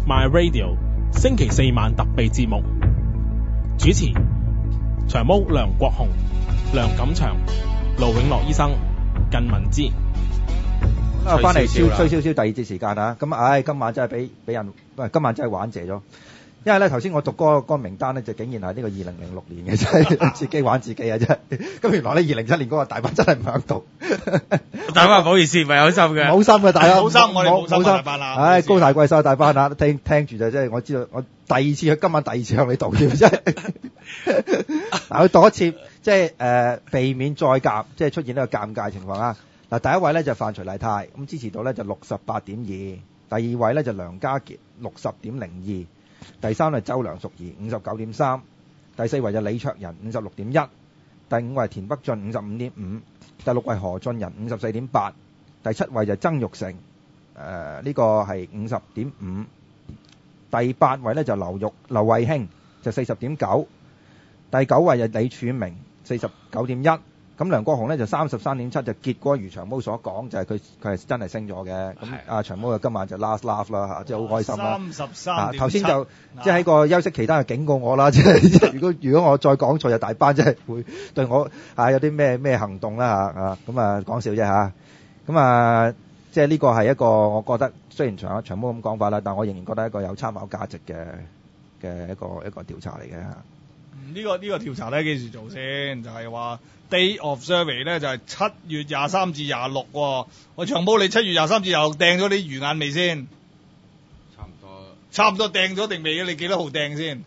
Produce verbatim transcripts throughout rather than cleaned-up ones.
My Radio 星期四晚特備節目，主持長毛梁國雄、梁錦祥、盧永樂醫生、靳文之。 咁啊，翻嚟吹吹少少第二節時間啊！咁唉，今晚真係俾俾人，喂，今晚真係玩謝咗。因為咧頭先我讀嗰、嗰個嗰個名單咧，就竟然係呢個二零零六年嘅，真係自己玩自己啊！真係。咁原來咧二零七年嗰個大班真係唔喺度。 大班唔好意思，唔係有心嘅。 冇心嘅大家。 冇心，我哋冇心大班啦。 唉，高大貴手大班啊！聽聽住就真係我知道，我第二次去今晚第二次向你道歉，真係。嗱，佢道一次，即係誒、呃、避免再尷，即係出現呢個尷尬情況啊！嗱，第一位咧就范徐麗泰，咁支持度咧就六十八點二，第二位咧就梁家傑六十點零二。第三係周梁淑怡五十九點三，第四位就李卓人五十六點一，第五位田北俊五十五點五，第六位何俊仁五十四點八，第七位就曾鈺成，誒、呃、呢、這個係五十點五，第八位咧就劉玉劉慧卿就四十點九，第九位就李柱銘四十九點一。咁梁國雄咧就三十三點七，就結果如長毛所講，就係佢佢係真係升咗嘅。咁阿長毛就今晚就 last laugh 啦嚇，即係好開心啦。 三十三點七。頭先就即係喺個休息期間就警告我啦，即係即係如果如果我再講錯，就大班即係會對我啊有啲咩咩行動啦嚇啊咁啊講笑啫嚇。咁啊即係呢個係一個我覺得雖然長長毛咁講法啦，但我仍然覺得一個有參考價值嘅嘅一個一個調查嚟嘅嚇。 呢、這個呢、這個調查咧幾時做先？就係、是、話 Day of Survey 咧就係、是、七月廿三至廿六喎。我長毛你七月廿三至廿六掟咗啲魚眼未先？ 差唔多。 差唔多掟咗定未？你幾多號掟先？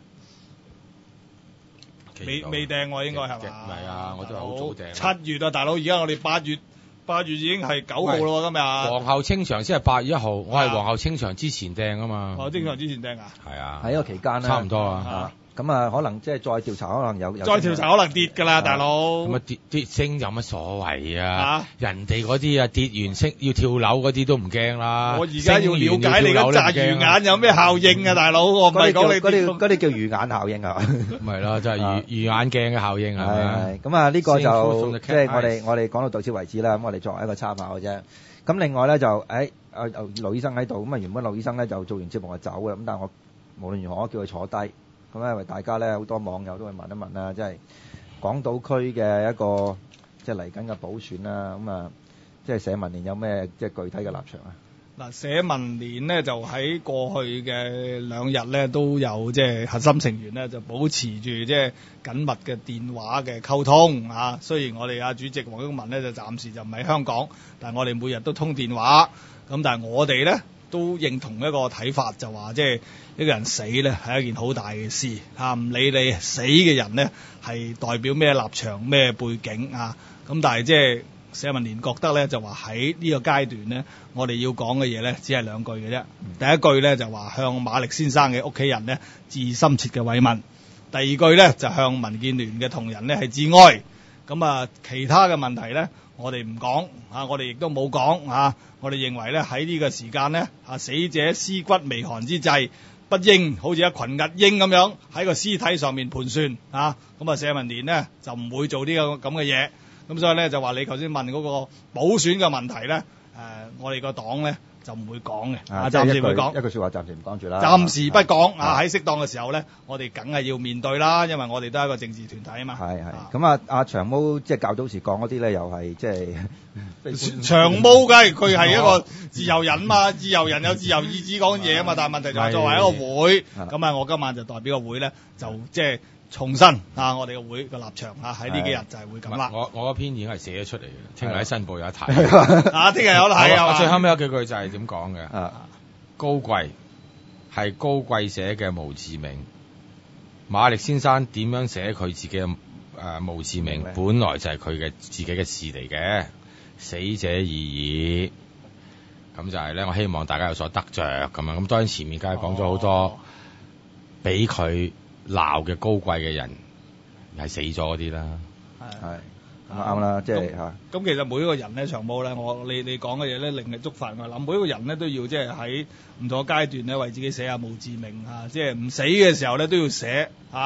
未未掟喎應該係嘛？ 係啊，我都係好早掟。 七月啊，大佬！而家我哋八月八月已經係九號咯喎，今日。 皇后清場先係八月一號，我係皇后清場之前掟啊嘛。 皇后清場之前掟啊？ 係啊。 喺呢個期間咧。 差唔多啊。 咁啊，可能即係再調查，可能有有。 再調查可能跌㗎啦，大佬。 咁啊跌跌升有乜所謂啊？啊人哋嗰啲啊跌完升要跳樓嗰啲都唔驚啦。 我而家要了解你嗰紮魚眼有咩效應啊，大佬。我唔係講你嗰啲嗰啲叫魚眼效應啊。 唔係啦，就係魚魚眼鏡嘅效應係咪？ 咁啊，呢個就即係我哋我哋講到到此為止啦。咁我哋作為一個參考嘅啫。咁另外咧就誒啊盧醫生喺度，咁啊原本盧醫生咧就做完節目就走嘅，咁但係我無論如何我叫佢坐低。咁因為大家咧好多網友都會問一問啦，即係港島區嘅一個即係嚟緊嘅補選啦，咁啊即係社民連有咩即係具體嘅立場啊？ 嗱，社民連呢就喺過去嘅兩日咧都有即係核心成員咧就保持住即係緊密嘅電話嘅溝通啊。雖然我哋阿主席黃毓民咧就暫時就唔喺香港，但係我哋每日都通電話。咁但係我哋咧都認同一個睇法，就話即係一個人死咧係一件好大嘅事嚇，唔理你死嘅人咧係代表咩立場咩背景啊，咁但係即係社民連覺得咧就話喺呢個階段咧，我哋要講嘅嘢咧只係兩句嘅啫。第一句咧就話向馬力先生嘅屋企人咧致深切嘅慰問，第二句咧就向民建聯嘅同仁咧係致哀。咁啊，其他嘅問題咧我哋唔講啊，我哋亦都冇講啊。我哋認為咧喺呢個時間咧啊，死者屍骨未寒之際，不應好似一群兀鷹咁樣喺個屍體上面盤算啊。咁啊，社民連呢就唔會做呢個咁嘅嘢。咁所以咧就話你頭先問嗰個補選嘅問題咧，誒、呃，我哋個黨咧就唔會講嘅，啊，暫時唔會講一句説話，暫時唔講住啦。 暫時不講啊！喺適當嘅時候咧，我哋梗係要面對啦，因為我哋都係一個政治團體啊嘛。 係係。咁啊，阿長毛即係較早時講嗰啲咧，又係即係長毛，梗係佢係一個自由人嘛，自由人有自由意志講嘢啊嘛。但係問題就係作為一個會，咁啊，我今晚就代表個會咧，就即係重申啊，我哋個會個立場啊，喺呢幾日就係會咁啦。我我嗰篇已經係寫咗出嚟嘅，聽日喺新報有一睇。 啊，聽日有得睇啊！ 最後尾有幾句就係點講嘅？啊，高貴係高貴寫嘅墓誌銘，馬力先生點樣寫佢自己嘅誒墓誌銘，本來就係佢嘅自己嘅事嚟嘅，死者已矣。咁就係咧，我希望大家有所得着咁樣。咁當然前面梗係講咗好多俾佢鬧嘅高貴嘅人係死咗嗰啲啦， 係咁啱啦，即係嚇。 咁其實每一個人咧，長毛咧，我你你講嘅嘢咧，令你觸發我諗，每一個人咧都要即係喺唔同嘅階段咧，為自己寫下墓誌銘嚇，即係唔死嘅時候咧都要寫嚇。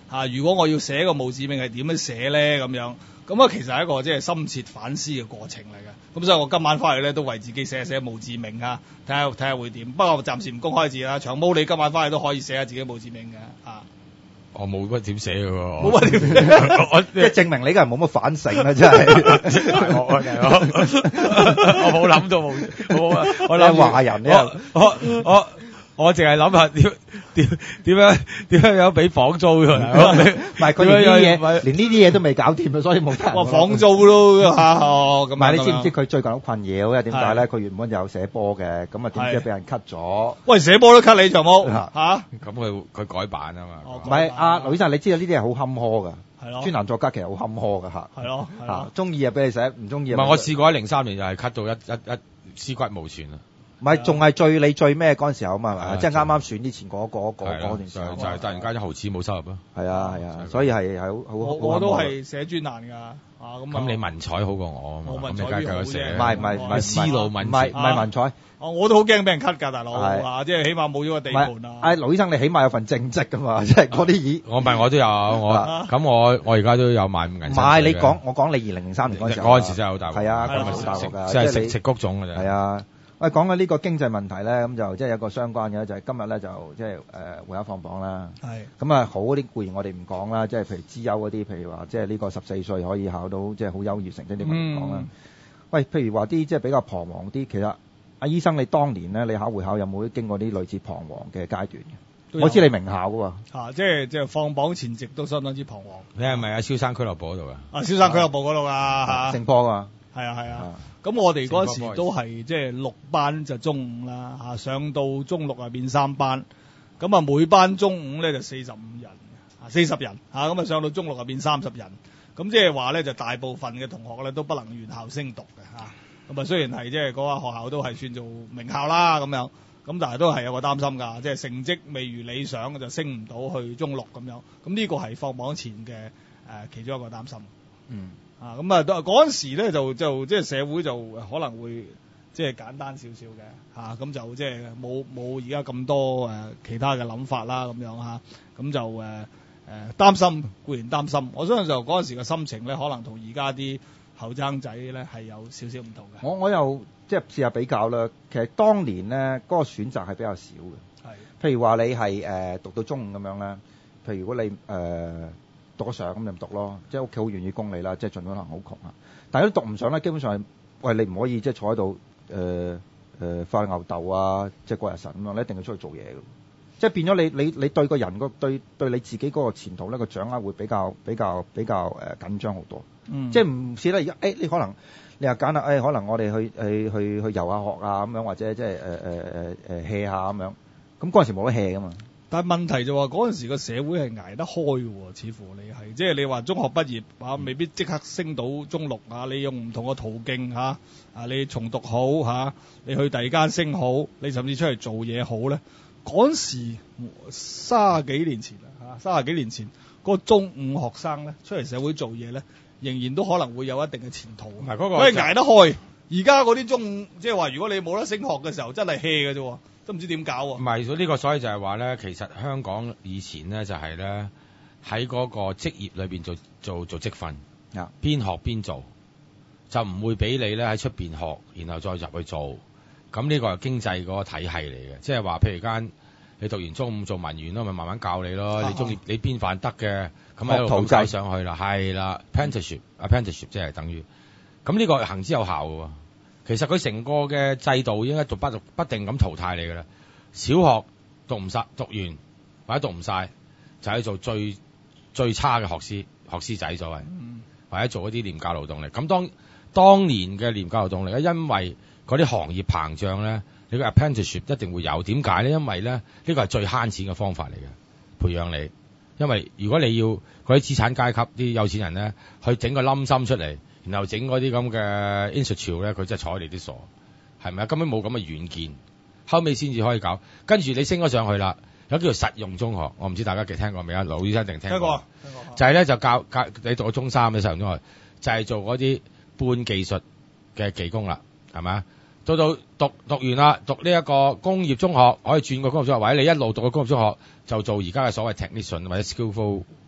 啊，如果我要寫個墓誌銘係點樣寫咧咁樣，咁啊其實係一個即係深切反思嘅過程嚟嘅。咁所以我今晚翻去咧都為自己寫一寫墓誌銘啊，睇下睇下會點。不過暫時唔公開字啦。長毛你今晚翻去都可以寫下自己墓誌銘嘅啊。 我冇乜點寫嘅喎， 冇乜點寫， 我即係證明你個人冇乜反省啦，真係。 我我冇諗到冇，我我諗華人呢我我我我淨係諗下點點點樣點樣樣俾房租㗎， 唔係佢連呢啲嘢，連呢啲嘢都未搞掂啊，所以冇得。 哇，房租咯嚇，哦咁。 唔係你知唔知佢最近好困擾？因為點解咧？佢原本就有寫波嘅，咁啊點知俾人 cut 咗？ 喂，寫波都 cut 你長毛嚇？ 咁佢佢改版啊嘛。 唔係阿盧醫生，你知道呢啲係好坎坷㗎。 係咯。 專欄作家其實好坎坷㗎嚇。 係咯。 嚇，中意啊俾你寫，唔中意啊。 唔係我試過喺零三年就係 cut 到一一一屍骨無存啊。 唔係，仲係最你最咩嗰陣時候啊嘛，即係啱啱選之前嗰嗰嗰嗰段時間， 就係突然間一毫子冇收入咯。 係啊係啊，所以係係好好。 我我都係寫專欄㗎，啊咁。 咁你文采好過我啊嘛， 我文采好啫。 唔係唔係唔係思路文， 唔係唔係文采。 哦，我都好驚俾人 cut 㗎，大佬啊，即係起碼冇咗個地盤啊。 誒，盧醫生你起碼有份正職㗎嘛，即係嗰啲嘢。 我唔係我都有，我咁我我而家都有賣五銀。唔係你講，我講你二零零三年嗰陣時。 嗰陣時真係好大鑊。 係啊，嗰陣時好大鑊㗎， 即係食食谷種㗎啫。 係啊。喂，講緊呢個經濟問題咧，咁就即係有個相關嘅，就係、是、今日咧就即係誒會考放榜啦。係。咁啊，好嗰啲固然我哋唔講啦，即係譬如資優嗰啲，譬如話即係呢個十四歲可以考到即係好優異成績啲，我唔講啦。喂，譬如話啲即係比較彷徨啲，其實阿醫生你當年咧，你考會考有冇經過啲類似彷徨嘅階段嘅？我知你名校㗎喎。啊， 即係即係放榜前夕都相當之彷徨。 你係咪喺蕭山俱樂部嗰度㗎？ 啊，蕭山俱樂部嗰度啊嚇。 盛波啊。 係啊係啊，咁我哋嗰時都係即係六班就中五啦嚇，上到中六啊變三班，咁啊每班中五咧就四十五人，啊四十人嚇，咁啊上到中六啊變三十人，咁即係話咧就大部分嘅同學咧都不能原校升讀嘅嚇，咁啊雖然係即係嗰間學校都係算做名校啦咁樣，咁但係都係有個擔心㗎，即係成績未如理想就升唔到去中六咁樣，咁呢個係放榜前嘅誒其中一個擔心。嗯。啊，咁啊，嗰陣時咧就就即係社會就可能會即係簡單少少嘅嚇，咁就即係冇冇而家咁多誒其他嘅諗法啦咁樣嚇，咁就誒誒擔心固然擔心，我相信就嗰陣時嘅心情咧，可能同而家啲後生仔咧係有少少唔同嘅。 我我又即係試下比較啦，其實當年咧嗰個選擇係比較少嘅。係。譬如話你係誒讀到中五咁樣咧，譬如如果你誒。呃讀得上咁就唔讀咯，即係屋企好願意供你啦，即係盡可能好窮啊。但係都讀唔上咧，基本上係喂你唔可以即係坐喺度誒誒發牛豆啊，即係過日神咁樣，你一定要出去做嘢嘅。即係變咗你你你對個人個對對你自己嗰個前途咧個掌握會比較比較比較誒、呃、緊張好多。嗯，即係唔似得而家誒你可能你又揀啦誒，可能我哋去去去去遊下學啊咁樣，或者即係誒誒誒誒 hea 下咁樣。咁嗰陣時冇得 hea 噶嘛。 但係問題就話嗰陣時個社會係捱得開嘅喎，似乎你係即係你話中學畢業啊，未必即刻升到中六啊，你用唔同嘅途徑嚇啊，你重讀好嚇、啊，你去第二間升好，你甚至出嚟做嘢好咧。嗰陣時三十幾年前啊，三十幾年前嗰、嗰個中五學生咧出嚟社會做嘢咧，仍然都可能會有一定嘅前途。唔係嗰個，佢係捱得開。而家嗰啲中五，即係話如果你冇得升學嘅時候，真係 hea 嘅啫。都唔知點搞喎、啊？ 唔係，呢個所以就係話咧，其實香港以前咧就係咧喺嗰個職業裏邊做做做職訓，啊，邊學邊做，就唔會俾你咧喺出邊學，然後再入去做。咁呢個係經濟嗰個體系嚟嘅，即係話譬如間你讀完中五做文員咯，咪慢慢教你咯。啊、你中意你邊範得嘅，咁喺度教上去啦，係啦 ，apprenticeship，apprenticeship 即係等於。咁呢個行之有效嘅喎。其實佢成個嘅制度應該讀不讀不定咁淘汰你㗎啦。小學讀唔晒，讀完或者讀唔晒，就係做最最差嘅學師學師仔所謂，嗯、或者做一啲廉價勞動力。咁當當年嘅廉價勞動力咧，因為嗰啲行業膨脹咧，你個 apprenticeship 一定會有。點解咧？因為咧呢、呢個係最慳錢嘅方法嚟嘅，培養你。因為如果你要嗰啲資產階級啲有錢人咧，去整個冧心出嚟。然後整嗰啲咁嘅 institute 咧，佢真係睬你啲傻，係咪啊？根本冇咁嘅軟件，後尾先至可以搞。跟住你升咗上去啦，有叫做實用中學，我唔知大家記聽過未啊？盧醫生定聽過？聽過，聽過。就係咧就教教你讀到中三嘅實用中學，就係、是、做嗰啲半技術嘅技工啦，係咪啊？到到讀讀完啦，讀呢一個工業中學，可以轉個工業中學，或者你一路讀個工業中學就做而家嘅所謂 technician 或者 skillful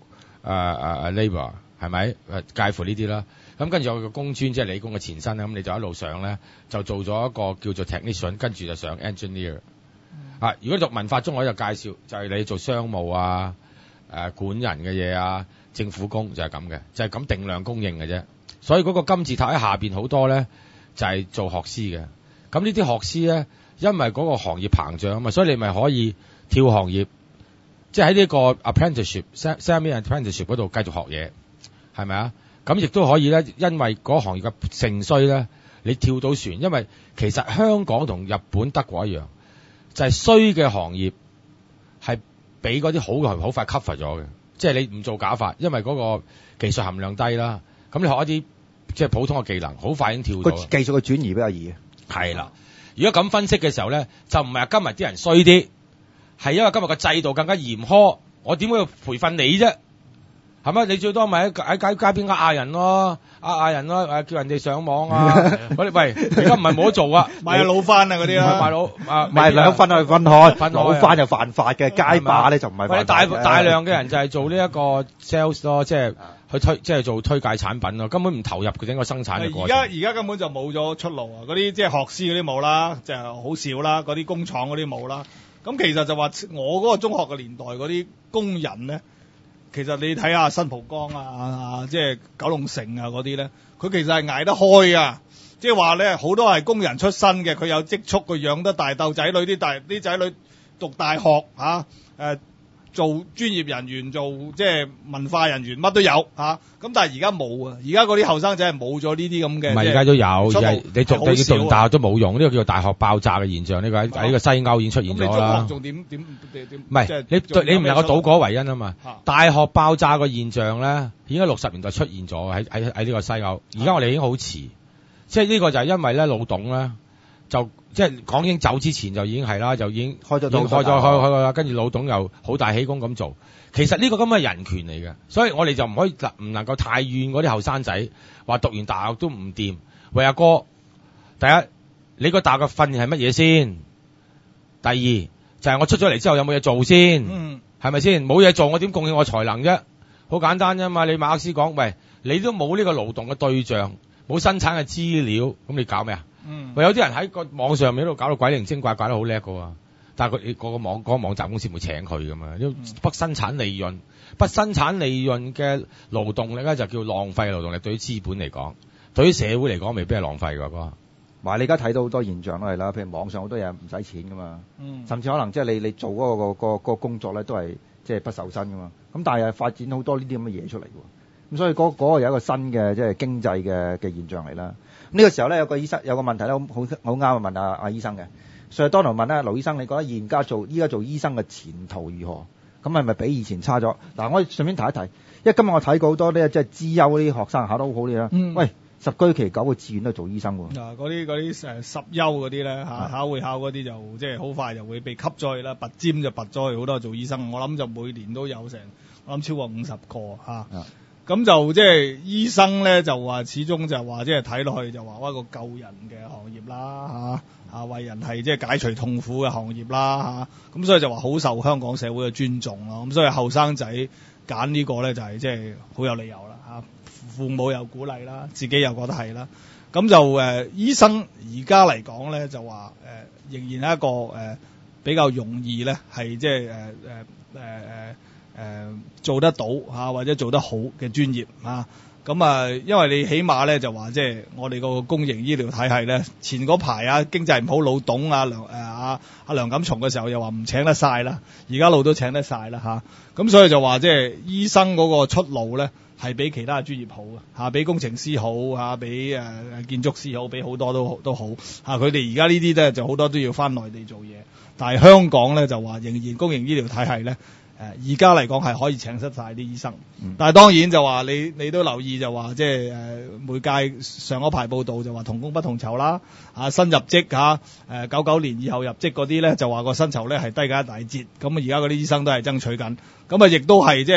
誒 labour 係咪？誒介乎呢啲啦。咁跟住有個工專，即係理工嘅前身啦。咁你就一路上咧，就做咗一個叫做 technician，跟住就上 engineer。啊，如果讀文化中學就介紹，就係、是、你做商務啊、誒、呃、管人嘅嘢啊、政府工就係咁嘅，就係、是、咁定量供應嘅啫。所以嗰個金字塔喺下邊好多咧，就係、是、做學師嘅。咁呢啲學師咧，因為嗰個行業膨脹啊嘛，所以你咪可以跳行業，即係喺呢個 apprenticeship、semi apprenticeship 嗰度繼續學嘢，係咪啊？咁亦都可以咧，因為嗰個行業嘅盛衰咧，你跳到船，因為其實香港同日本、德國一樣，就係衰嘅行業係俾嗰啲好嘅行業好快 cover 咗嘅，即係你唔做假髮，因為嗰個技術含量低啦，咁你學一啲即係普通嘅技能，好快已經跳到。 個技術嘅轉移比較易。 係啦，如果咁分析嘅時候咧，就唔係話今日啲人衰啲，係因為今日個制度更加嚴苛，我點會培訓你啫？係咪？你最多咪喺喺街街邊呃嗌人咯，呃嗌人咯，誒叫人哋上網啊！喂，喂，而家唔係冇得做啊， 買老翻啊嗰啲啦， 買老啊， 買兩分去分開， 分老翻就犯法嘅，街霸咧就唔係犯法嘅。 大大量嘅人就係做呢一個 sales 咯，即係去推，即係做推介產品咯，根本唔投入佢整個生產嘅過程。 而家而家根本就冇咗出路啊！嗰啲即係學師嗰啲冇啦，就係好少啦，嗰啲工廠嗰啲冇啦。咁其實就話我嗰個中學嘅年代嗰啲工人咧。其實你睇下新蒲崗啊，即係九龍城啊嗰啲咧，佢其實係捱得開啊！即係話咧，好多係工人出身嘅，佢有積蓄，佢養得大鬥仔女，啲大啲仔女讀大學嚇，誒、啊呃、做專業人員，做即係文化人員，乜都有嚇。咁、啊、但係而家冇啊！而家嗰啲後生仔係冇咗呢啲咁嘅。唔係而家都有，而係你讀你讀完大學都冇用，呢、這個叫做大學爆炸嘅現象。呢、這個喺喺呢個西歐已經出現咗啦。咁你中學仲點點點點？唔係你你唔能夠倒果為因啊嘛！啊大學爆炸個現象咧，已經喺六十年代出現咗喺喺喺呢個西歐。而家我哋已經好遲，即係呢個就係因為咧老董咧就。即係港英走之前就已經係啦，就已經開咗開咗開開啦，跟住老董又好大喜功咁做。其實呢個咁嘅人權嚟嘅，所以我哋就唔可以唔能夠太怨嗰啲後生仔，話讀完大學都唔掂。喂阿哥，第一你個大學嘅訓練係乜嘢先？第二就係、是、我出咗嚟之後有冇嘢做先？嗯，係咪先？冇嘢做我點貢獻我才能啫？好簡單啫嘛！你馬克思講，喂，你都冇呢個勞動嘅對象，冇生產嘅資料，咁你搞咩啊？嗯，喂，有啲人喺個網上面喺度搞到鬼靈精怪，怪得好叻噶喎，但係佢個個網嗰、嗰個網站公司唔會請佢噶嘛，因為不生產利潤、不生產利潤嘅勞動力咧就叫浪費勞動力。對於資本嚟講，對於社會嚟講，未必係浪費噶哥。 埋你而家睇到好多現象都係啦，譬如網上好多嘢唔使錢噶嘛，嗯，甚至可能即係你你做嗰、嗰個、嗰個、嗰個工作咧都係即係不受薪噶嘛，咁但係發展好多呢啲咁嘅嘢出嚟喎，咁所以嗰、嗰、嗰個有一個新嘅即係經濟嘅嘅現象嚟啦。呢、這個時候咧有個醫生有個問題咧好好好啱啊，問阿阿醫生嘅。所以當頭問咧，盧醫生，你覺得現家做依家做醫生嘅前途如何？咁係咪比以前差咗？嗱，我順便提一提，因為今日我睇過好多咧，即係資優嗰啲學生考得好好啲啦。嗯。喂，十居其九個志願都係做醫生喎。嗱，嗰啲嗰啲誒十優嗰啲咧嚇，考會考嗰啲就即係好快就會被吸咗去啦，拔尖就拔咗去，好多做醫生。我諗就每年都有成，我諗超過五十個嚇。啊。咁就即係醫生咧，就話始終就話即係睇落去就話一個救人嘅行業啦嚇，啊為人係即係解除痛苦嘅行業啦嚇，咁所以就話好受香港社會嘅尊重咯。咁所以後生仔揀呢個咧就係即係好有理由啦嚇，父母又鼓勵啦，自己又覺得係啦。咁就誒、呃、醫生而家嚟講咧就話誒、呃、仍然係一個誒、呃、比較容易咧係即係誒誒誒誒。誒、呃、做得到嚇、啊、或者做得好嘅專業嚇，咁啊因為你起碼咧就話即係我哋個公營醫療體系咧，前嗰排啊經濟唔好，老董啊梁誒阿阿梁錦松嘅時候又話唔請得晒啦，而家路都請得晒啦嚇，咁、啊、所以就話即係醫生嗰個出路咧係比其他專業好嘅嚇，比工程師好嚇，比誒、呃、建築師好，比好多都都好嚇，佢哋而家呢啲咧就好多都要返內地做嘢，但係香港咧就話仍然公營醫療體系咧。誒而家嚟講係可以請得晒啲醫生，嗯、但係當然就話你你都留意就話即係誒每屆上嗰排報道就話同工不同酬啦，啊新入職嚇誒九九年以後入職嗰啲咧就話個薪酬咧係低價一大截，咁啊而家嗰啲醫生都係爭取緊，咁啊亦都係即係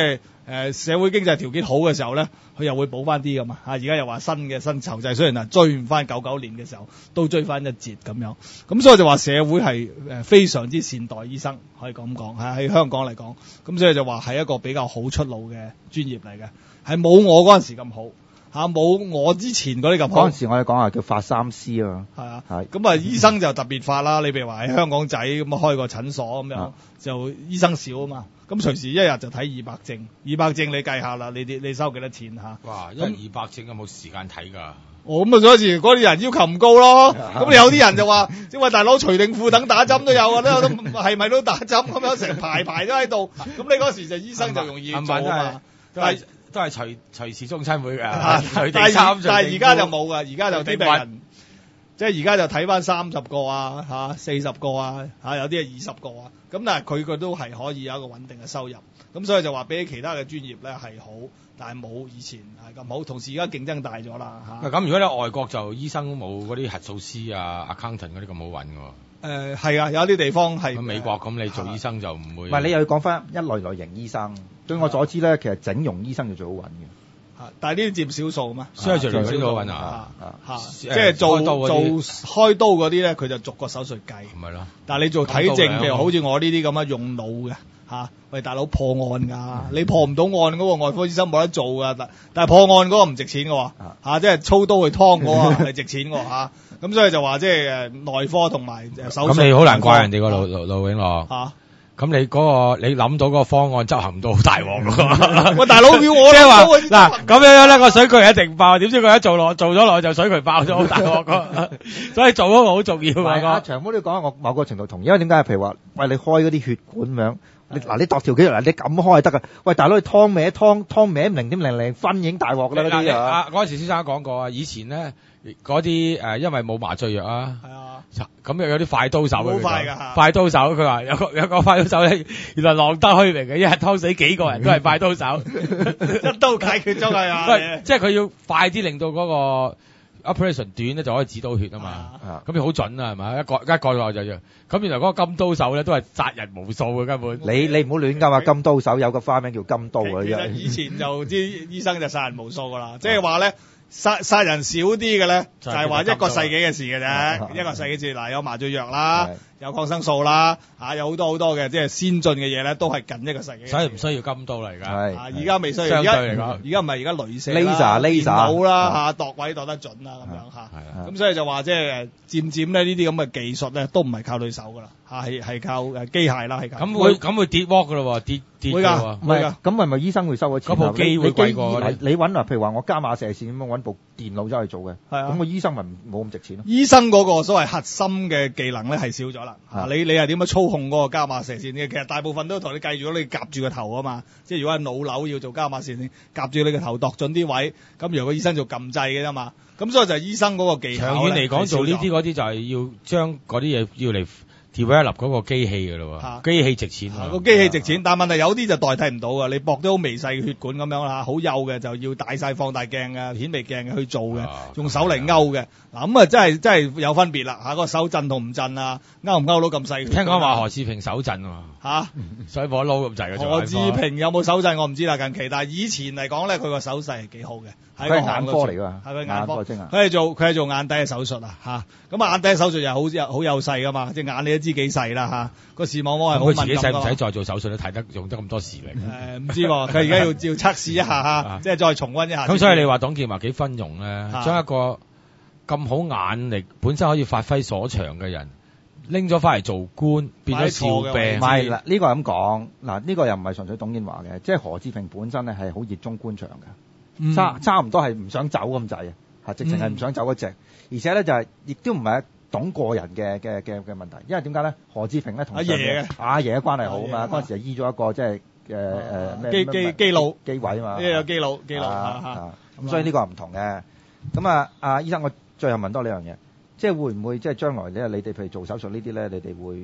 誒社會經濟條件好嘅時候咧，佢又會補翻啲㗎嘛。啊，而家又話新嘅薪酬制，雖然係追唔翻九九年嘅時候，都追翻一截咁樣。咁所以就話社會係誒非常之善待醫生，可以咁講喺香港嚟講。咁所以就話係一個比較好出路嘅專業嚟嘅，係冇我嗰陣時咁好。嚇冇我之前嗰啲咁好。 嗰陣時我哋講話叫發三師啊。 係啊， 係。 咁啊，醫生就特別發啦。你譬如話喺香港仔咁啊，開個診所咁樣，就醫生少啊嘛。咁隨時一日就睇二百症，二百症你計下啦，你你你收幾多錢嚇？ 哇！一日二百症有冇時間睇㗎？ 哦，咁啊，嗰時嗰啲人要求唔高咯。咁你有啲人就話，即係喂大佬隨定褲等打針都有啊，都都係咪都打針咁樣成排排都喺度？咁你嗰時就醫生就容易做啊嘛。 都係都係隨隨時中親會㗎。 但係但係而家就冇㗎，而家就啲病人。即係而家就睇翻三十個啊，嚇四十個啊，嚇有啲係二十個啊，咁但係佢佢都係可以有一個穩定嘅收入，咁所以就話比起其他嘅專業咧係好，但係冇以前係咁好，同時而家競爭大咗啦嚇。 咁如果你外國就醫生冇嗰啲核數師啊、accountant 嗰啲咁好揾㗎喎。 誒係啊，有啲地方係。 咁美國咁你做醫生就唔會。 唔係你又要講翻一類類型醫生，據我所知咧，其實整容醫生就最好揾嘅。 但係呢啲佔少數嘛， 所以就嚟呢個揾啊，嚇，即係做做開刀嗰啲咧，佢就逐個手術計， 唔係咯。 但係你做體證，譬如好似我呢啲咁啊，用腦嘅嚇，喂大佬破案㗎，你破唔到案嗰個外科醫生冇得做㗎，但但係破案嗰個唔值錢㗎喎，嚇，即係操刀去劏嗰個係值錢㗎嚇，咁所以就話即係誒內科同埋手術。 咁你好難怪人哋個盧盧盧永樂嚇。 咁你嗰個你諗到嗰個方案執行唔到好大鑊㗎。 喂，大佬要我即係話嗱咁樣樣咧，個水渠一定爆，點知佢一做落做咗落就水渠爆咗，好大鑊㗎。所以做嗰個好重要啊。 阿長毛你講，我某個程度同意，因為點解？譬如話，喂你開嗰啲血管咁樣，你嗱你度條肌肉嗱，你咁開就得㗎。喂大佬你劏歪劏劏歪零點零零分已經大鑊㗎啦嗰啲啊。 嗰陣時先生講過啊，以前咧嗰啲誒因為冇麻醉藥啊。 係啊。 咁又有啲快刀手嘅， 好快㗎， 快刀手佢話有個有個快刀手咧，原來浪得虛名嘅，一日劏死幾個人都係快刀手， 一刀解決咗佢啊！ 即係佢要快啲令到嗰個 operation 短咧，就可以止到血啊嘛。咁佢好準啊，係咪？一個一個落就要。咁原來嗰個金刀手咧都係殺人無數嘅根本。 你你唔好亂㗎嘛，金刀手有個花名叫金刀啊！ 其實以前就啲醫生就殺人無數㗎啦，即係話咧。殺殺人少啲嘅咧，就係話一個世紀嘅事嘅啫，一個世紀事嗱，有麻醉藥啦，有抗生素啦，嚇有好多好多嘅即係先進嘅嘢咧，都係近一個世紀。 所以唔需要金刀嚟㗎。 係， 而家未需要。而家而家唔係而家雷射啦，電腦啦嚇，度位度得準啦咁樣嚇。咁所以就話即係漸漸咧呢啲咁嘅技術咧，都唔係靠對手㗎啦嚇，係係靠誒機械啦係靠。 咁會咁會跌鑊㗎咯喎，跌跌會㗎， 唔係㗎。咁係咪醫生會收咗錢？ 嗰部機會貴過你你揾啊，譬如話我加碼射線咁樣揾部電腦走去做嘅，咁個醫生咪冇咁值錢咯。 醫生嗰個所謂核心嘅技能咧係少咗啦。你你係點樣操控嗰個加碼射線嘅？其實大部分都同你計住咗你夾住個頭啊嘛。即係如果係腦瘤要做加碼射線，夾住你個頭度準啲位，咁如果個醫生做撳掣嘅啫嘛。咁所以就係醫生嗰個技巧。 長遠嚟講，做呢啲嗰啲就係要將嗰啲嘢要嚟develop嗰個機器㗎咯喎，機器值錢啊， 個機器值錢，但係問題有啲就代替唔到㗎，你駁啲好微細嘅血管咁樣啦，好幼嘅就要帶晒放大鏡嘅顯微鏡嘅去做嘅，用手嚟勾嘅，嗱咁啊真係真係有分別啦嚇，個手震同唔震啊，勾唔勾到咁細？ 聽講話何志平手震喎嚇， 所以冇得撈咁滯嘅。 何志平有冇手震我唔知啦，近期，但係以前嚟講咧，佢個手勢係幾好嘅， 係個眼科嚟㗎， 係佢眼科，佢係做佢係做眼底嘅手術啊嚇，咁啊眼底嘅手術又好有好幼細㗎嘛，隻眼你都知幾細啦嚇。個視網膜係好敏感㗎。佢自己使唔使再做手術咧？睇得用得咁多時力？ 誒唔知喎，佢而家要要測試一下嚇，即係再重溫一下。 咁所以你話董建華幾分容咧？將一個咁好眼力、本身可以發揮所長嘅人拎咗翻嚟做官，變咗笑柄。 唔係嗱，呢個係咁講嗱，呢個又唔係純粹董建華嘅，即係何志平本身咧係好熱衷官場嘅，差差唔多係唔想走咁滯啊，係直情係唔想走嗰隻，而且咧就係亦都唔係。懂個人嘅嘅嘅嘅問題，因為點解咧？何志平咧同阿爺嘅阿爺嘅關係好啊嘛，嗰陣時係醫咗一個即係誒誒咩基基基佬基位啊嘛， 呢個基佬基佬咁所以呢個係唔同嘅。咁啊，阿醫生，我最後問多呢樣嘢，即係會唔會即係將來咧，你哋譬如做手術呢啲咧，你哋會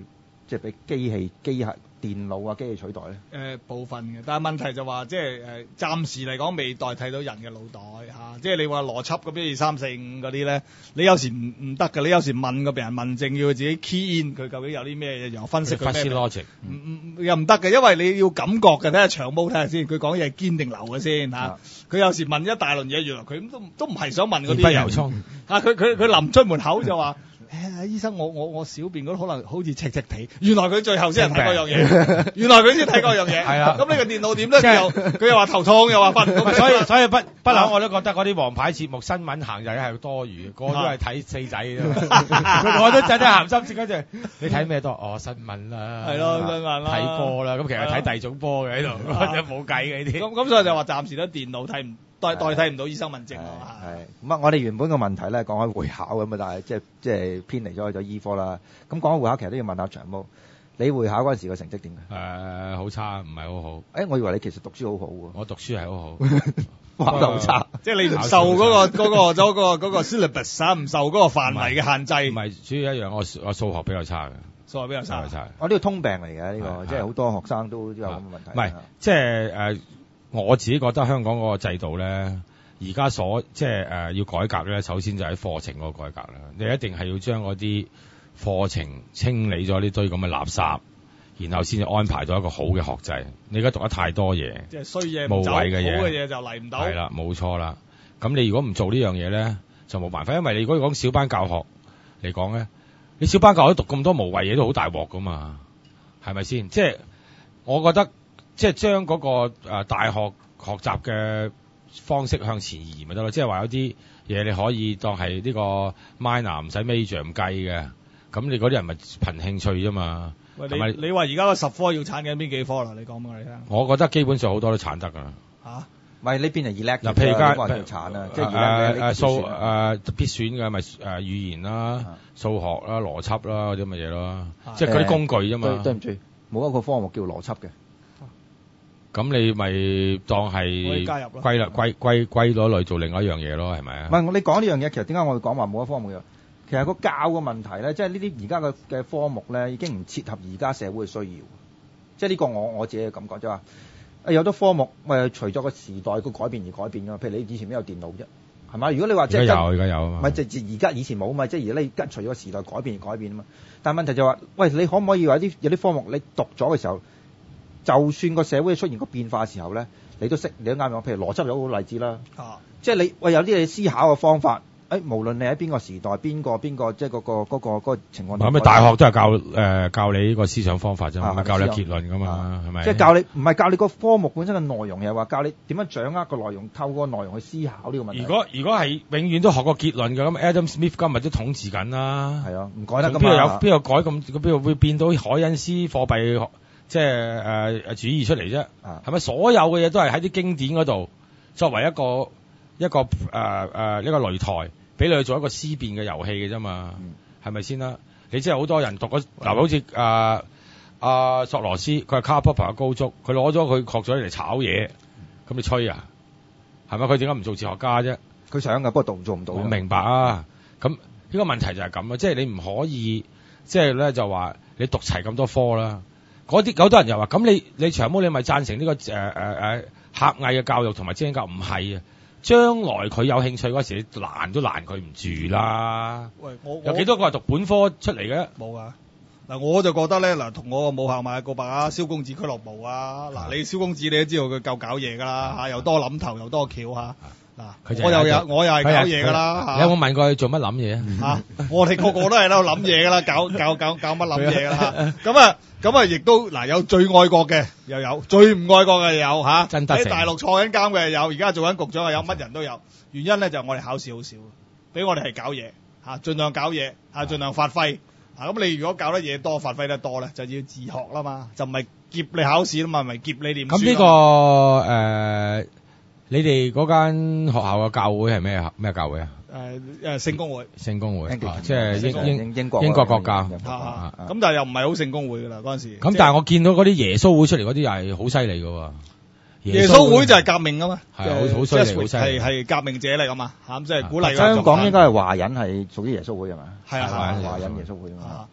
即係俾機器、機械、電腦啊、機器取代咧？ 誒、呃、部分嘅，但係問題就話即係誒暫時嚟講未代替到人嘅腦袋嚇、啊，即係你話邏輯嗰啲二三四五嗰啲咧，你有時唔唔得嘅，你有時問個病人問症要佢自己 key in 佢究竟有啲咩嘢，然後分析佢咩 logic， 唔唔又唔得嘅，因為你要感覺嘅，睇下長毛睇下先，佢講嘢係堅定流嘅先嚇。佢、啊、有時問一大輪嘢，原來佢都都唔係想問嗰啲。言不由衷嚇，佢佢佢臨出門口就話。誒，醫生，我我我小便嗰度可能好似赤赤地，原來佢最後先係睇嗰樣嘢，原來佢先睇嗰樣嘢。係啦，咁呢個電腦點咧？又佢又話頭痛，又話瞓唔到。 所以所以不不嬲，我都覺得嗰啲王牌節目新聞行就係多餘，個個都係睇四仔啫嘛。我都真係鹹心節嗰隻，你睇咩多？哦，新聞啦， 係咯，新聞啦， 睇波啦。咁其實睇第二種波嘅喺度，冇計嘅呢啲。 咁咁所以就話暫時都電腦睇唔。代代替唔到醫生問症啊！ 係咁啊！我哋原本個問題咧講開會考咁啊，但係即係即係偏離咗去咗醫科啦。咁講開會考，其實都要問下長毛，你會考嗰陣時個成績點嘅？ 誒，好差，唔係好好。 誒，我以為你其實讀書好好喎。 我讀書係好好， 哇，好差！ 即係你唔受嗰個嗰個嗰個嗰個 syllabus 唔受嗰個範圍嘅限制。 唔係，主要一樣，我我數學比較差嘅。 數學比較差。差。 我呢個通病嚟嘅呢個，即係好多學生都有咁嘅問題。 唔係，即係誒。我自己覺得香港嗰個制度咧，而家所即係誒、呃、要改革咧，首先就喺課程嗰個改革啦。你一定係要將嗰啲課程清理咗呢堆咁嘅垃圾，然後先至安排到一個好嘅學制。你而家讀得太多嘢， 即係衰嘢無謂嘅嘢， 好嘅嘢就嚟唔到。 係啦，冇錯啦。咁你如果唔做呢樣嘢咧，就冇辦法。因為你如果講小班教學嚟講咧，你小班教學都讀咁多無謂嘢都好大鑊噶嘛，係咪先？即係我覺得。即係將嗰個、呃、大學學習嘅方式向前移咪得咯，即係話有啲嘢你可以當係呢個 minor 唔使 major 唔計嘅，咁你嗰啲人咪憑興趣啫嘛。 喂，你你話而家個十科要鏟緊邊幾科啦？你講俾我哋聽。 我覺得基本上好多都鏟得㗎啦。 嚇？ 唔係呢邊係 elect 嗱，譬如家要鏟啊，即係誒誒數誒必選嘅咪誒語言啦、數學啦、邏輯啦嗰啲咁嘅嘢咯，即係嗰啲工具啫嘛。 對唔住，冇一個科目叫邏輯嘅。 咁你咪當係歸啦，歸歸歸咗類做另外一樣嘢咯，係咪啊？ 唔係，你講呢樣嘢，其實點解我會講話冇一科目嘅？其實個教嘅問題咧，即係呢啲而家嘅嘅科目咧，已經唔切合而家社會嘅需要。即係呢個我我自己嘅感覺就話，誒有啲科目咪隨咗個時代個改變而改變㗎嘛。譬如你以前邊有電腦啫，係嘛？如果你話即係而家有，而家有啊嘛。 唔係即係而家以前冇啊嘛，即係而家你跟隨咗個時代改變而改變啊嘛。但係問題就話，喂，你可唔可以話啲有啲科目你讀咗嘅時候？就算個社會出現個變化嘅時候咧，你都識，你都啱講。譬如邏輯有個例子啦，啊、即係你喂有啲你思考嘅方法，誒、哎、無論你喺邊個時代、邊個邊個，即係嗰、嗰個嗰、嗰個嗰個情況。咁你大學都係教誒、呃、教你呢個思想方法啫嘛，唔係教你結論噶嘛，係咪？ 即係教你唔係教你個科目本身嘅內容，又係話教你點樣掌握個內容，透過內容去思考呢個問題。 如果如果係永遠都學個結論嘅，咁 Adam Smith 今日都統治緊啦。係啊， 唔改得㗎嘛。邊度有邊度改咁？邊度會變到凱恩斯貨幣？即係誒誒主義出嚟啫，係咪、啊、所有嘅嘢都係喺啲經典嗰度作為一個一個誒誒、呃、一個擂台，俾你去做一個思辨嘅遊戲嘅啫嘛，係咪先啦？你即係好多人讀嗰嗱，好似誒阿索羅斯，佢係卡普帕嘅高足，佢攞咗佢學咗嚟炒嘢，咁你吹啊？係咪？佢點解唔做哲學家啫？ 佢想㗎，不過做唔做唔到。 我明白啊，咁呢個問題就係咁啊，即係你唔可以即係咧就話你讀齊咁多科啦。嗰啲好多人又話，咁你你長毛你咪贊成呢、這個誒誒誒狹隘嘅教育同埋精英教育？唔係啊，將來佢有興趣嗰時，你攔都攔佢唔住啦。喂，我有幾多個係讀本科出嚟嘅？ 冇啊。嗱，我就覺得咧，嗱，同我個母校買個告白啊，蕭公子俱樂部啊，嗱，你蕭公子你都知道佢夠搞嘢㗎啦嚇，又多諗頭又多橋嚇。嗱，我又有我又係搞嘢㗎啦。 你有冇問過佢做乜諗嘢啊？我哋個個都係喺度諗嘢㗎啦，搞搞搞搞乜諗嘢㗎啦。咁啊咁啊，亦都嗱有最愛國嘅又有，最唔愛國嘅又有嚇。喺大陸坐緊監嘅又有，而家做緊局長又有，乜人都有。原因咧就係我哋考試好少，俾我哋係搞嘢嚇，盡量搞嘢嚇，盡量發揮。啊，咁你如果搞得嘢多，發揮得多咧，就要自學啦嘛，就唔係劫你考試啦嘛，唔係劫你念書。咁呢、 這個誒、呃，你哋嗰間學校嘅教會係咩咩教會啊？ 誒誒聖公會。聖公會， 啊、 即係英英英英國英國國教。 咁、啊啊、但係又唔係好聖公會噶啦嗰陣時。 咁但係我見到嗰啲耶穌會出嚟嗰啲又係好犀利噶喎。 耶穌會就係革命啊嘛， 係好好犀利，好犀利， 係係革命者嚟噶嘛，咁即係鼓勵。 香港應該係華人係屬於耶穌會係嘛？ 係啊， 華人耶穌會啊嘛。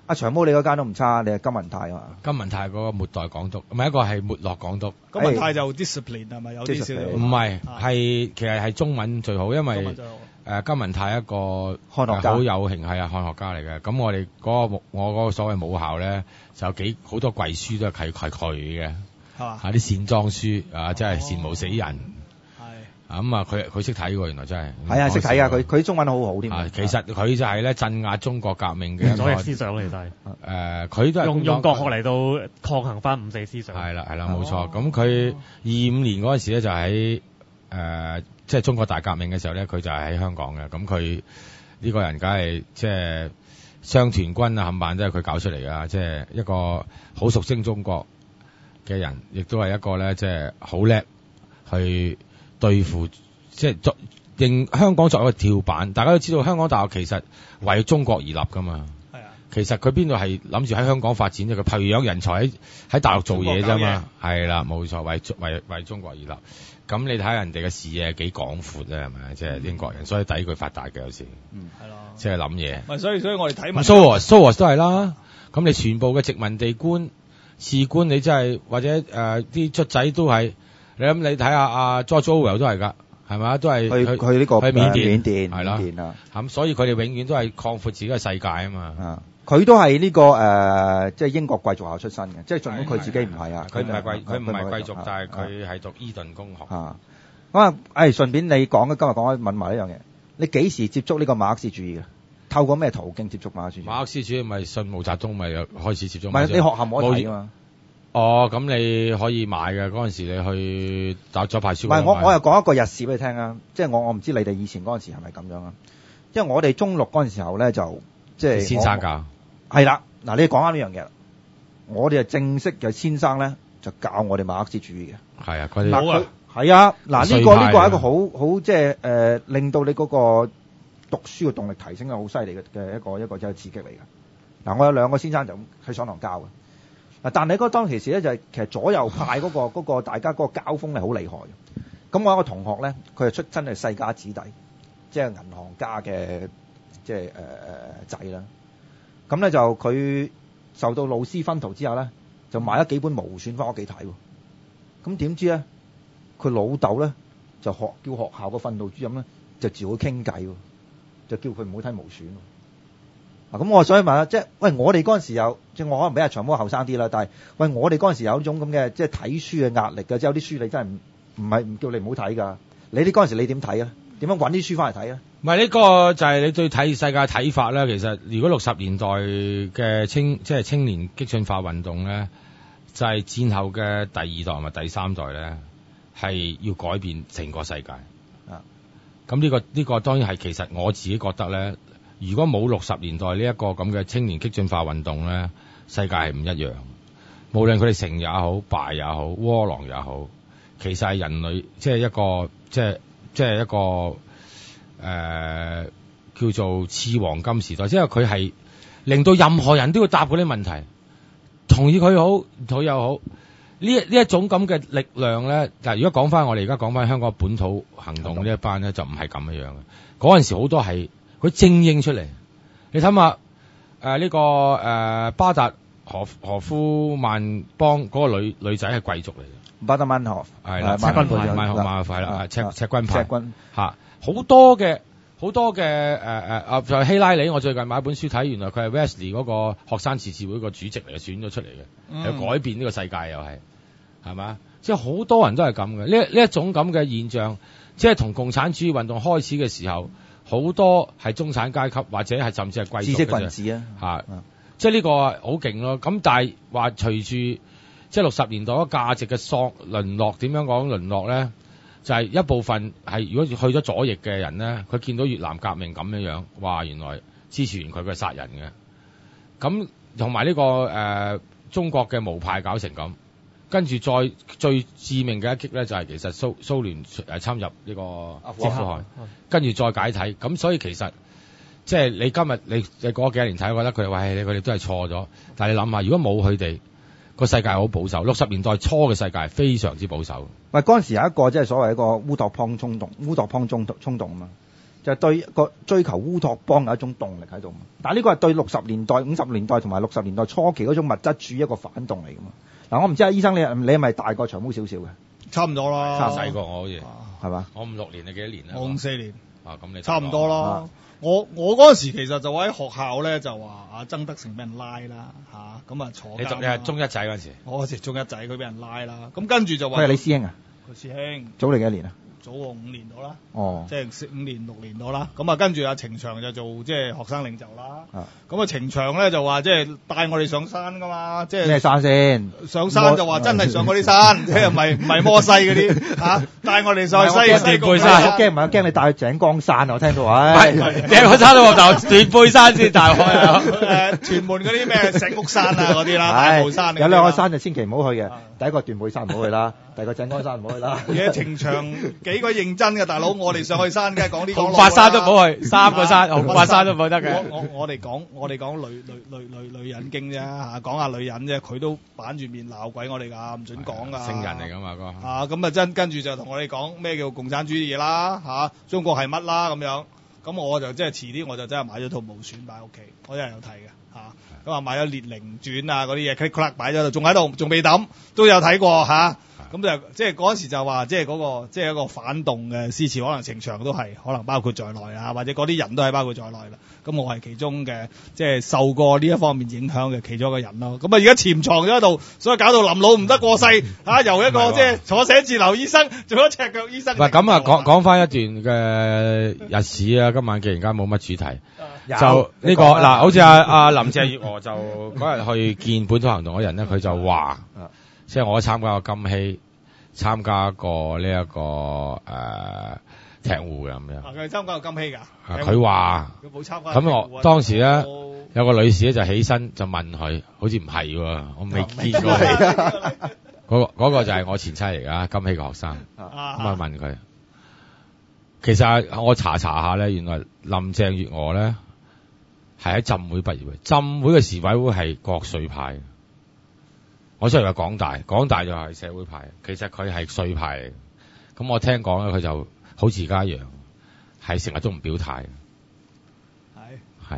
阿長毛你嗰間都唔差，你係金文泰啊嘛？ 金文泰嗰個末代港督，唔係一個係沒落港督。 金文泰就 discipline 係咪有啲少少？ 唔係，係其實係中文最好，因為誒金文泰一個漢學家好有型係啊漢學家嚟嘅。咁我哋嗰個我嗰個所謂母校咧，就有幾好多貴書都係佢佢嘅， 係嘛？ 啲線裝書啊，真係羨慕死人。咁啊，佢佢識睇喎，原來真係。 係啊，識睇啊，佢佢中文好好添。 啊，其實佢就係咧鎮壓中國革命嘅左翼思想嚟，其實係。 誒，佢都係用用國學嚟到抗衡翻五四思想。 係啦，係啦，冇錯。咁佢二五年嗰陣時咧，就喺誒，即係中國大革命嘅時候咧，佢就係喺香港嘅。咁佢呢個人梗係即係雙團軍啊，冚唪唥都係佢搞出嚟㗎。即係一個好熟悉中國嘅人，亦都係一個咧，即係好叻去對付，即係作認香港作為一個跳板。大家都知道香港大學其實為中國而立噶嘛。係啊，其實佢邊度係諗住喺香港發展啫？佢培養人才喺喺大陸做嘢啫嘛。係啦，冇錯，為為為中國而立。咁你睇下人哋嘅視野幾廣闊咧，係咪？即係英國人，所以抵佢發達嘅有時。嗯，係咯。即係諗嘢。 唔係，所以所以我哋睇埋。 蘇俄蘇俄都係啦。咁你全部嘅殖民地官、士官，你真係或者誒啲卒仔都係。你諗你睇下阿 George Orwell 都係㗎，係咪？都係去去呢個去緬甸， 緬甸係啦。咁所以佢哋永遠都係擴闊自己嘅世界啊嘛。啊， 佢都係呢個誒，即係英國貴族校出身嘅，即係盡管佢自己唔係啊。 佢唔係貴，佢唔係貴族，但係佢係讀伊頓公學。 啊，咁啊，誒順便你講嘅今日講開問埋一樣嘢，你幾時接觸呢個馬克思主義嘅？透過咩途徑接觸馬克思主義？ 馬克思主義咪信毛澤東咪開始接觸。 唔係你學校冇得睇㗎嘛？ 哦，咁你可以買嘅嗰陣時，你去打咗派書。唔係，我我又講一個日事俾你聽啊，即係我我唔知你哋以前嗰陣時係咪咁樣啊？因為我哋中六嗰陣時候咧就即係先生教係啦。嗱，你講啱呢樣嘢啦。我哋係正式嘅先生咧，就教我哋馬克思主義嘅。 係啊，嗰啲好啊。 係啊，嗱呢個呢個係一個好好即係誒，令到你嗰個讀書嘅動力提升得好犀利嘅嘅一個一個即係刺激嚟嘅。嗱，我有兩個先生就去上堂教嘅。嗱，但係嗰當其時咧就係其實左右派嗰個嗰個大家嗰個交鋒係好厲害嘅。咁我有個同學咧，佢係出真係世家子弟，即係銀行家嘅即係誒誒仔啦。咁咧就佢受到老師薰陶之後咧，就買咗幾本無選翻屋企睇。咁點知咧，佢老豆咧就學叫學校個訓導主任咧就召佢傾偈，就叫佢唔好睇無選。咁我想問下，即係喂，我哋嗰陣時有，即係我可能比阿長毛後生啲啦，但係喂，我哋嗰陣時有呢種咁嘅即係睇書嘅壓力嘅，即係有啲書你真係唔唔係唔叫你唔好睇㗎。你哋嗰陣時你點睇啊？點樣揾啲書翻嚟睇啊？ 唔係呢個就係你對睇世界睇法啦。其實如果六十年代嘅青即係青年激進化運動咧，就係、是、戰後嘅第二代同埋第三代咧，係要改變成個世界。啊，咁呢、這個呢、這個當然係其實我自己覺得咧。如果冇六十年代呢一個咁嘅青年激進化運動咧，世界係唔一樣。無論佢哋成也好，敗也好，窩囊也好，其實係人類即係一個即係即係一個誒、呃、叫做次黃金時代，即係佢係令到任何人都要答嗰啲問題，同意佢好，唔同意又好。呢呢一種咁嘅力量咧，但係如果講翻我哋而家講翻香港本土行動呢一班咧，就唔係咁樣嘅。嗰陣時好多係。佢精英出嚟，你睇下誒呢個誒、呃、巴達何何夫曼邦嗰個女女仔係貴族嚟嘅， 巴達曼何係啦，赤軍派，曼何曼何派啦，赤赤軍派， 赤軍嚇好多嘅好多嘅誒誒啊！就係希拉里，我最近買本書睇，原來佢係 Wesley 嗰個學生自治會個主席嚟嘅，選咗出嚟嘅，係、嗯、改變呢個世界又係係嘛？即係好多人都係咁嘅，呢呢一種咁嘅現象，即係同共產主義運動開始嘅時候。好多係中產階級或者係甚至係貴族嘅知識分子啊，嚇、嗯，即係呢個好勁咯。咁但係話隨住即係六十年代嗰價值嘅喪淪落，點樣講淪落咧？就係、是、一部分係如果去咗左翼嘅人咧，佢見到越南革命咁樣樣，哇！原來支持完佢嘅殺人嘅。咁同埋呢個誒、呃、中國嘅無派搞成咁，跟住再最致命嘅一擊咧，就係其實蘇蘇聯誒侵入呢個阿富汗，跟住再解體。咁所以其實即係你今日你你過咗幾年睇，我覺得佢哋話你佢哋都係錯咗。但係你諗下，如果冇佢哋，個世界好保守。六十年代初嘅世界係非常之保守。 喂，嗰陣時有一個即係所謂一個烏托邦衝動，烏托邦衝動衝動啊嘛， 就係對個追求烏托邦有一種動力喺度。但係呢個係對六十年代、五十年代同埋六十年代初期嗰種物質主義一個反動嚟㗎嘛。嗱，我唔知阿醫生你你係咪大過長毛少少嘅？ 差唔多啦， 差細過我好似係嘛？ 我五六年，你幾多年啊？ 我五四年。 啊，咁你差唔多啦。 啊我我嗰陣時其實就喺學校咧就話阿曾德成俾人拉啦嚇，咁啊坐監。 你仲你係中一仔嗰陣時？ 我嗰時中一仔，佢俾人拉啦。咁跟住就話佢係你師兄啊？ 佢師兄。 早你幾多年啊？ 早我五年到啦。 哦。 即係五年六年到啦。咁啊跟住阿程翔就做即係學生領袖啦。 啊。 咁啊程翔咧就話即係帶我哋上山噶嘛，即係咩山先？ 上山就話真係上嗰啲山，即係唔係唔係摩西嗰啲嚇，帶我哋上西西背山。我驚唔係驚你帶去井岡山啊！我聽到唉。 井岡山都就斷背山先大開啊！ 誒屯門嗰啲咩石屋山啊嗰啲啦，大帽山。 有兩個山就千祈唔好去嘅，第一個斷背山唔好去啦，第二個井岡山唔好去啦。 而家程翔幾個認真嘅大佬，我哋上去山梗係講啲紅白山都唔好去，三個山紅白山都唔好得嘅。 我我我哋講我哋講女女女女女人經啫嚇，講下女人啫，佢都板住面鬧鬼我哋㗎，唔準講㗎。 聖人嚟㗎嘛哥。 啊咁啊真跟住就同我哋講咩叫共產主義啦嚇，中國係乜啦咁樣。咁我就即係遲啲我就真係買咗套無選擺喺屋企，我真係有睇嘅嚇。咁啊買咗《列寧傳》啊嗰啲嘢 click clack 擺咗度，仲喺度，仲未抌，都有睇過嚇。咁就即係嗰陣時就話，即係嗰個即係一個反動嘅思潮，可能程翔都係，可能包括在內啊，或者嗰啲人都係包括在內啦。咁我係其中嘅，即係受過呢一方面影響嘅其中一個人咯。咁啊而家潛藏咗喺度，所以搞到林老唔得過世嚇，由一個即係坐寫字樓醫生做咗赤腳醫生。 唔係咁啊，講講翻一段嘅日史啊。今晚既然間冇乜主題，就呢個嗱，好似阿阿林鄭月娥就嗰日去見本土行動嗰人咧，佢就話。即係我參加過金禧，參加過呢、這、一個誒艇戶嘅咁樣。 佢參加過金禧㗎。 佢話。 佢冇參加。 咁我當時咧有個女士咧就起身就問佢，好似唔係喎，我未見過。嗰、那個那個就係我前妻嚟㗎，金禧嘅學生。咁啊問佢，其實我查查下咧，原來林鄭月娥咧係喺浸會畢業嘅，浸會嘅時委會係國粹派。我雖然話港大，港大就係社會派，其實佢係粹派嚟。咁我聽講咧，佢就好似而家一樣，係成日都唔表態。係係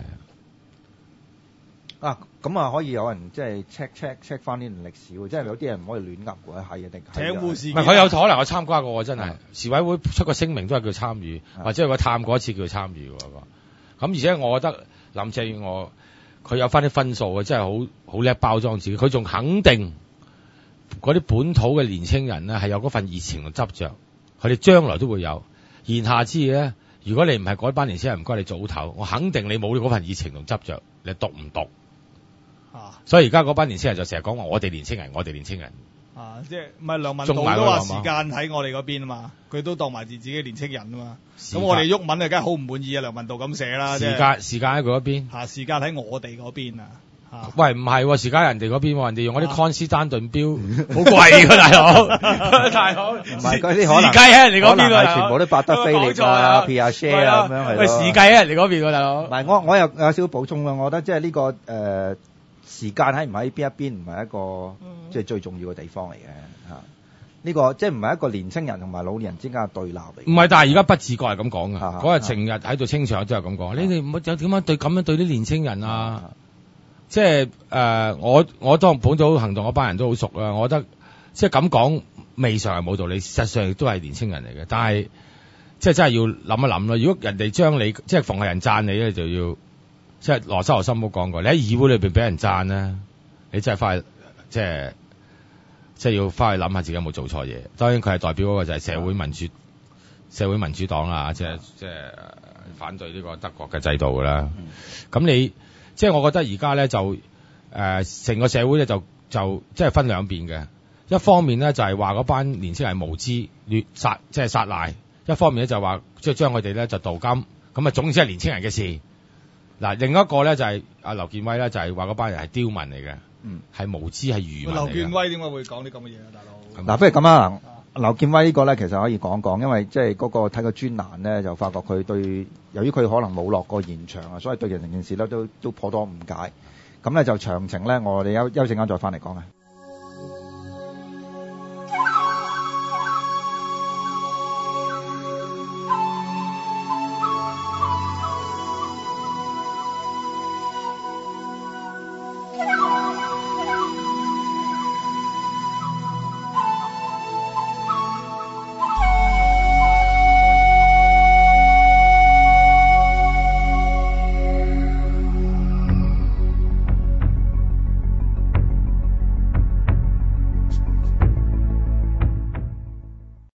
啊，咁啊可以有人即係 check check check 翻呢段歷史喎，即係有啲人唔可以亂噏嘅，係定係？ 請護士。 唔係佢有可能我參加過，真係時委會出個聲明都係叫參與，或者佢探過一次叫參與喎。咁而且我覺得林鄭月娥。佢有翻啲分數嘅，真係好好叻包裝自己。佢仲肯定嗰啲本土嘅年青人咧係有嗰份熱情同執着，佢哋將來都會有。言下之意咧，如果你唔係嗰班年青人，唔該你早唞，我肯定你冇嗰份熱情同執着，你讀唔讀？啊！所以而家嗰班年青人就成日講話我哋年青人，我哋年青人。啊！即係唔係梁文道都話時間喺我哋嗰邊啊嘛，佢都當埋住自己年青人啊嘛。咁我哋鬱文啊，梗係好唔滿意啊！梁文道咁寫啦， 時間時間喺佢嗰邊。 嚇！時間喺我哋嗰邊啊！嚇！ 喂，唔係喎，時間人哋嗰邊喎，人哋用嗰啲康斯丹頓錶，好貴㗎，大佬，大佬。唔係嗰啲可能時計喺人哋嗰邊喎，係全部都百德菲力啊、Piaget 啊咁樣係咯。 喂，時計喺人哋嗰邊喎，大佬。 唔係，我我有有少少補充啦，我覺得即係呢個誒。時間喺唔喺邊一邊唔係一個即係最重要嘅地方嚟嘅嚇，呢個即係唔係一個年青人同埋老年人之間嘅對立嚟。唔係，但係而家不自覺係咁講嘅。嗰日成日喺度清場都係咁講，你哋唔好有點樣對咁樣對啲年青人啊？即係誒，我我當本土行動嗰班人都好熟啦，我覺得即係咁講未嘗係冇道理，事實上亦都係年青人嚟嘅。但係即係真係要諗一諗咯。如果人哋將你即係逢係人讚你咧，就要。即係羅修羅森都講過，你喺議會裏邊俾人讚咧，你真係翻去即係即係要翻去諗下自己有冇做錯嘢。當然佢係代表嗰個就係社會民主社會民主黨啦，即係即係反對呢個德國嘅制度噶啦。咁、嗯、你即係我覺得而家咧就誒成、呃、個社會咧就就即係分兩邊嘅。一方面咧就係話嗰班年青人無知劣殺即係殺賴，一方面咧就話即係將佢哋咧就鍍金，咁啊總之係年青人嘅事。嗱，另一個咧就係阿劉建威咧，就係話嗰班人係刁民嚟嘅，嗯，係無知係愚民嚟嘅。 劉建威點解會講啲咁嘅嘢啊，大佬？ 嗱，不如咁啊，劉建威呢個咧其實可以講講，因為即係嗰個睇個專欄咧，就發覺佢對由於佢可能冇落過現場啊，所以對成件事咧都都頗多誤解。咁咧就詳情咧，我哋休休陣間再翻嚟講啊。